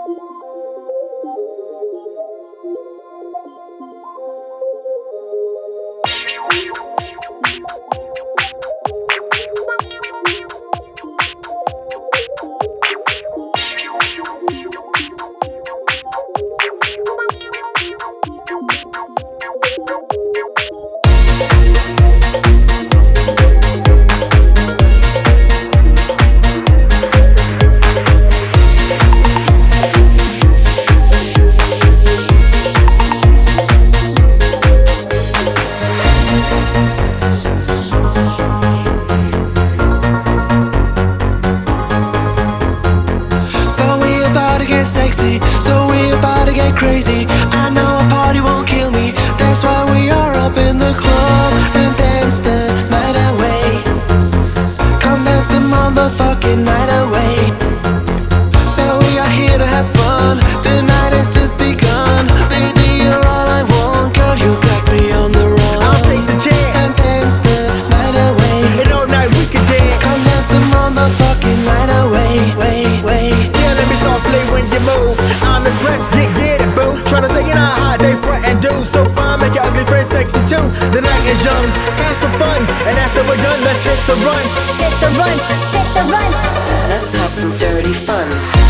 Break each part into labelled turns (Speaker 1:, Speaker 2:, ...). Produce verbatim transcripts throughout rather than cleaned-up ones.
Speaker 1: Sexy, so we about to get crazy. I know a party won't kill me. That's why we are up in the club and dance the night away. Come dance the motherfucking night away. So we are here to have fun. The night has just begun. Baby, you're all I want. Girl, you got me on the run.
Speaker 2: I'll take the chance
Speaker 1: and dance the night away.
Speaker 2: And all night we can dance.
Speaker 1: Come dance the motherfucking night away. Wait, wait.
Speaker 2: Softly when you move, I'm impressed, get, get it, boo. Tryna take it out high, they front and do. So fine, make your ugly friends sexy too. The night is young, have some fun. And after we're done, let's hit the run. Hit the run, hit the run.
Speaker 3: Let's have some dirty fun.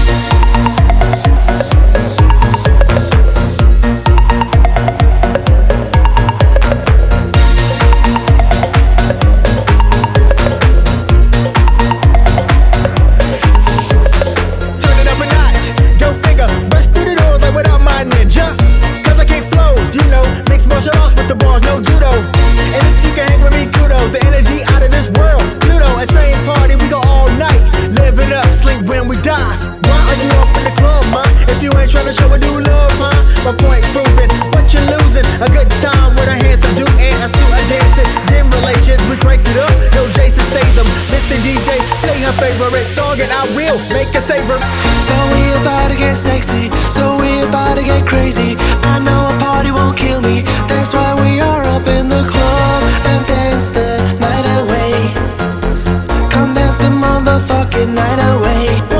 Speaker 3: My point proving, what you losing? A good time with a handsome dude and a still a dancing. Dim relations, we cranked it up. No Jason Statham, Mister D J, play her favorite song and I will make her savor.
Speaker 1: So we about to get sexy, so we about to get crazy. I know a party won't kill me. That's why we are up in the club and dance the night away. Come dance the motherfucking night away.